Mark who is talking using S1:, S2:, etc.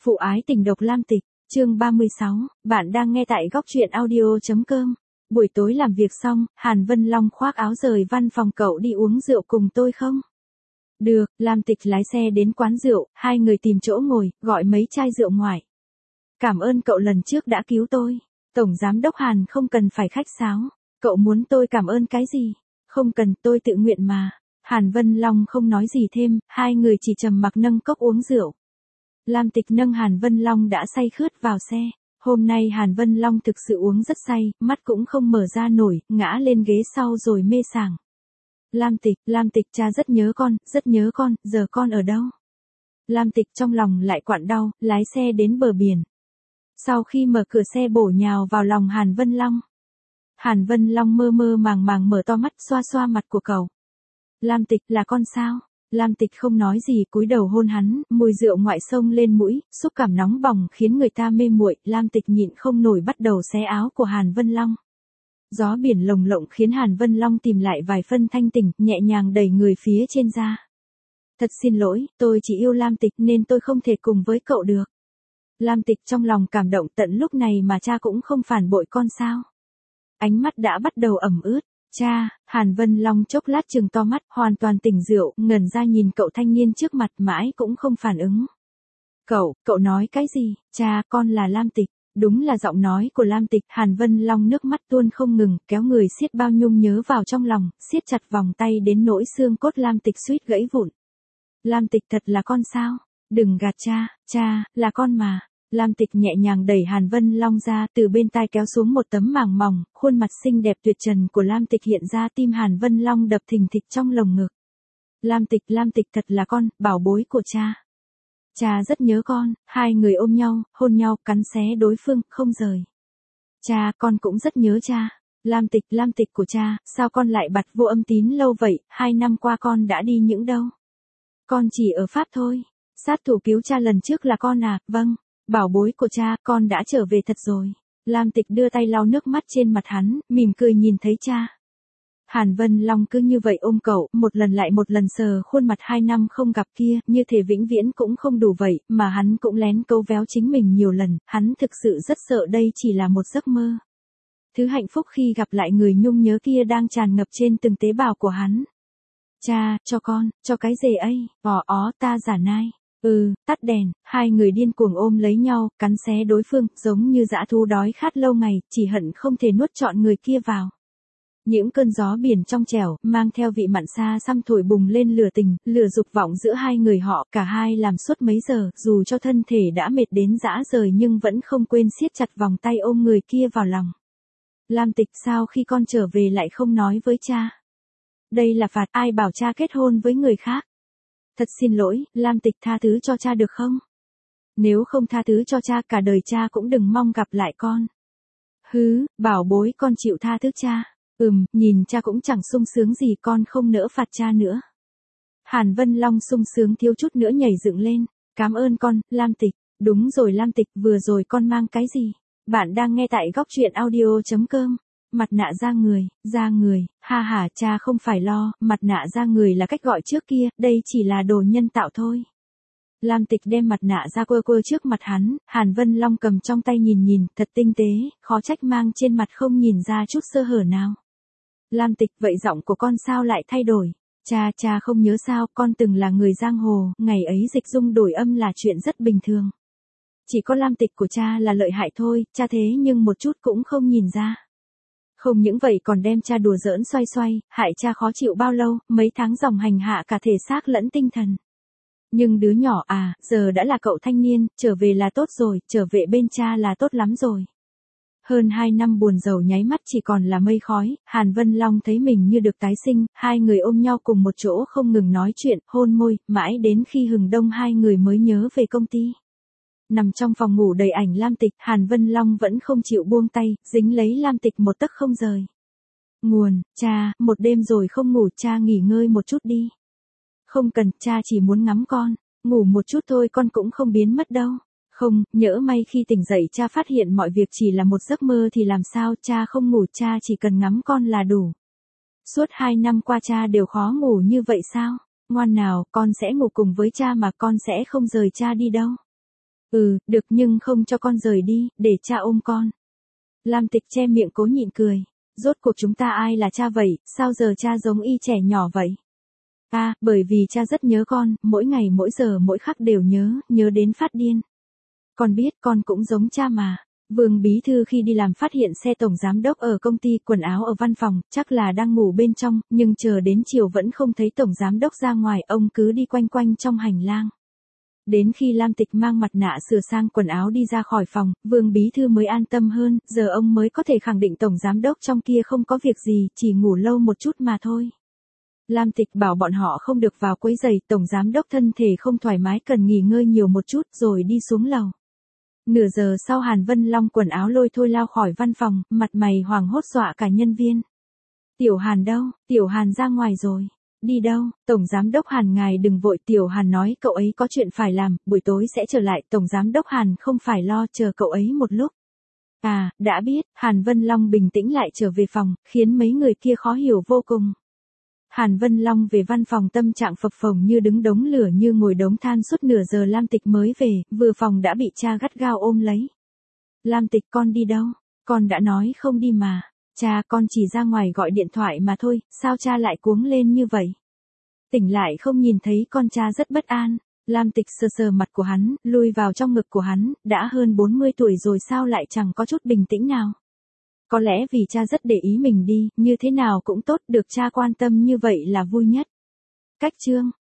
S1: Phụ ái tình độc Lam Tịch, chương 36, bạn đang nghe tại góc truyện audio.com. Buổi tối làm việc xong, Hàn Vân Long khoác áo rời văn phòng, cậu đi uống rượu cùng tôi không? Được, Lam Tịch lái xe đến quán rượu, hai người tìm chỗ ngồi, gọi mấy chai rượu ngoại. Cảm ơn cậu lần trước đã cứu tôi. Tổng giám đốc Hàn không cần phải khách sáo. Cậu muốn tôi cảm ơn cái gì? Không cần, tôi tự nguyện mà. Hàn Vân Long không nói gì thêm, hai người chỉ trầm mặc nâng cốc uống rượu. Lam Tịch nâng Hàn Vân Long đã say khướt vào xe. Hôm nay Hàn Vân Long thực sự uống rất say, mắt cũng không mở ra nổi, ngã lên ghế sau rồi mê sảng. Lam Tịch, cha rất nhớ con, giờ con ở đâu? Lam Tịch trong lòng lại quặn đau, lái xe đến bờ biển. Sau khi mở cửa xe bổ nhào vào lòng Hàn Vân Long. Hàn Vân Long mơ mơ màng màng mở to mắt, xoa xoa mặt của cậu. Lam Tịch, là con sao? Lam Tịch không nói gì, cúi đầu hôn hắn, mùi rượu ngoại xông lên mũi, xúc cảm nóng bỏng khiến người ta mê muội. Lam Tịch nhịn không nổi bắt đầu xé áo của Hàn Vân Long. Gió biển lồng lộng khiến Hàn Vân Long tìm lại vài phân thanh tỉnh, nhẹ nhàng đẩy người phía trên ra. Thật xin lỗi, tôi chỉ yêu Lam Tịch nên tôi không thể cùng với cậu được. Lam Tịch trong lòng cảm động, tận lúc này mà cha cũng không phản bội con sao? Ánh mắt đã bắt đầu ẩm ướt. Cha, Hàn Vân Long chốc lát trừng to mắt, hoàn toàn tỉnh rượu, ngẩn ra nhìn cậu thanh niên trước mặt mãi cũng không phản ứng. Cậu nói cái gì? Cha, con là Lam Tịch. Đúng là giọng nói của Lam Tịch. Hàn Vân Long nước mắt tuôn không ngừng, kéo người siết bao nhung nhớ vào trong lòng, siết chặt vòng tay đến nỗi xương cốt Lam Tịch suýt gãy vụn. Lam Tịch, thật là con sao? Đừng gạt cha, là con mà. Lam Tịch nhẹ nhàng đẩy Hàn Vân Long ra, từ bên tai kéo xuống một tấm màng mỏng, khuôn mặt xinh đẹp tuyệt trần của Lam Tịch hiện ra, tim Hàn Vân Long đập thình thịch trong lồng ngực. Lam Tịch thật là con, bảo bối của cha. Cha rất nhớ con. Hai người ôm nhau, hôn nhau, cắn xé đối phương, không rời. Cha, con cũng rất nhớ cha. Lam Tịch của cha, sao con lại bặt vô âm tín lâu vậy, 2 năm qua con đã đi những đâu? Con chỉ ở Pháp thôi. Sát thủ cứu cha lần trước là con à? Vâng. Bảo bối của cha, con đã trở về thật rồi. Lam Tịch đưa tay lau nước mắt trên mặt hắn, mỉm cười nhìn thấy cha. Hàn Vân Long cứ như vậy ôm cậu, một lần lại một lần sờ khuôn mặt 2 năm không gặp kia, như thể vĩnh viễn cũng không đủ vậy, mà hắn cũng lén câu véo chính mình nhiều lần, hắn thực sự rất sợ đây chỉ là một giấc mơ. Thứ hạnh phúc khi gặp lại người nhung nhớ kia đang tràn ngập trên từng tế bào của hắn. Cha, cho con, cho cái gì ấy? Ta giả nai. Tắt đèn, hai người điên cuồng ôm lấy nhau, cắn xé đối phương, giống như dã thú đói khát lâu ngày, chỉ hận không thể nuốt trọn người kia vào. Những cơn gió biển trong trẻo, mang theo vị mặn xa xăm thổi bùng lên lửa tình, lửa dục vọng giữa hai người họ, cả hai làm suốt mấy giờ, dù cho thân thể đã mệt đến rã rời nhưng vẫn không quên siết chặt vòng tay ôm người kia vào lòng. Lam Tịch, sao khi con trở về lại không nói với cha? Đây là phạt, ai bảo cha kết hôn với người khác? Thật xin lỗi, Lam Tịch, tha thứ cho cha được không? Nếu không tha thứ cho cha, cả đời cha cũng đừng mong gặp lại con. Bảo bối, con chịu tha thứ cha. Nhìn cha cũng chẳng sung sướng gì, con không nỡ phạt cha nữa. Hàn Vân Long sung sướng thiếu chút nữa nhảy dựng lên. Cảm ơn con, Lam Tịch. Đúng rồi Lam Tịch, vừa rồi con mang cái gì? Bạn đang nghe tại góc truyện audio.com. Mặt nạ da người, ha cha không phải lo, mặt nạ da người là cách gọi trước kia, đây chỉ là đồ nhân tạo thôi. Lam Tịch đem mặt nạ da quơ trước mặt hắn, Hàn Vân Long cầm trong tay nhìn, thật tinh tế, khó trách mang trên mặt không nhìn ra chút sơ hở nào. Lam Tịch, vậy giọng của con sao lại thay đổi? Cha không nhớ sao, con từng là người giang hồ, ngày ấy dịch dung đổi âm là chuyện rất bình thường. Chỉ có Lam Tịch của cha là lợi hại thôi, cha thế nhưng một chút cũng không nhìn ra. Không những vậy còn đem cha đùa giỡn xoay, hại cha khó chịu bao lâu, mấy tháng dòng hành hạ cả thể xác lẫn tinh thần. Nhưng đứa nhỏ à, giờ đã là cậu thanh niên, trở về là tốt rồi, trở về bên cha là tốt lắm rồi. Hơn 2 năm buồn rầu nháy mắt chỉ còn là mây khói, Hàn Vân Long thấy mình như được tái sinh, hai người ôm nhau cùng một chỗ không ngừng nói chuyện, hôn môi, mãi đến khi hừng đông hai người mới nhớ về công ty. Nằm trong phòng ngủ đầy ảnh Lam Tịch, Hàn Vân Long vẫn không chịu buông tay, dính lấy Lam Tịch một tấc không rời. Cha, một đêm rồi không ngủ, cha nghỉ ngơi một chút đi. Không cần, cha chỉ muốn ngắm con, ngủ một chút thôi, con cũng không biến mất đâu. Không, nhỡ may khi tỉnh dậy cha phát hiện mọi việc chỉ là một giấc mơ thì làm sao, cha không ngủ, cha chỉ cần ngắm con là đủ. Suốt 2 năm qua cha đều khó ngủ như vậy sao? Ngoan nào, con sẽ ngủ cùng với cha mà, con sẽ không rời cha đi đâu. Được nhưng không cho con rời đi, để cha ôm con. Lam Tịch che miệng cố nhịn cười. Rốt cuộc chúng ta ai là cha vậy, sao giờ cha giống y trẻ nhỏ vậy? Bởi vì cha rất nhớ con, mỗi ngày mỗi giờ mỗi khắc đều nhớ đến phát điên. Con biết con cũng giống cha mà. Vương bí thư khi đi làm phát hiện xe tổng giám đốc ở công ty, quần áo ở văn phòng, chắc là đang ngủ bên trong, nhưng chờ đến chiều vẫn không thấy tổng giám đốc ra ngoài, ông cứ đi quanh quanh trong hành lang. Đến khi Lam Tịch mang mặt nạ sửa sang quần áo đi ra khỏi phòng, Vương bí thư mới an tâm hơn, giờ ông mới có thể khẳng định tổng giám đốc trong kia không có việc gì, chỉ ngủ lâu một chút mà thôi. Lam Tịch bảo bọn họ không được vào quấy rầy, tổng giám đốc thân thể không thoải mái cần nghỉ ngơi nhiều một chút rồi đi xuống lầu. Nửa giờ sau Hàn Vân Long quần áo lôi thôi lao khỏi văn phòng, mặt mày hoảng hốt dọa cả nhân viên. Tiểu Hàn đâu? Tiểu Hàn ra ngoài rồi. Đi đâu? Tổng giám đốc Hàn ngài đừng vội, Tiểu Hàn nói cậu ấy có chuyện phải làm, buổi tối sẽ trở lại, tổng giám đốc Hàn không phải lo, chờ cậu ấy một lúc. Đã biết, Hàn Vân Long bình tĩnh lại trở về phòng, khiến mấy người kia khó hiểu vô cùng. Hàn Vân Long về văn phòng tâm trạng phập phồng như đứng đống lửa như ngồi đống than suốt nửa giờ. Lam Tịch mới về, vừa phòng đã bị cha gắt gao ôm lấy. Lam Tịch con đi đâu? Con đã nói không đi mà. Cha con chỉ ra ngoài gọi điện thoại mà thôi, sao cha lại cuống lên như vậy? Tỉnh lại không nhìn thấy con, cha rất bất an. Lam Tịch sờ sờ mặt của hắn, lui vào trong ngực của hắn, đã hơn 40 tuổi rồi sao lại chẳng có chút bình tĩnh nào? Có lẽ vì cha rất để ý mình đi, như thế nào cũng tốt, được cha quan tâm như vậy là vui nhất. Cách chương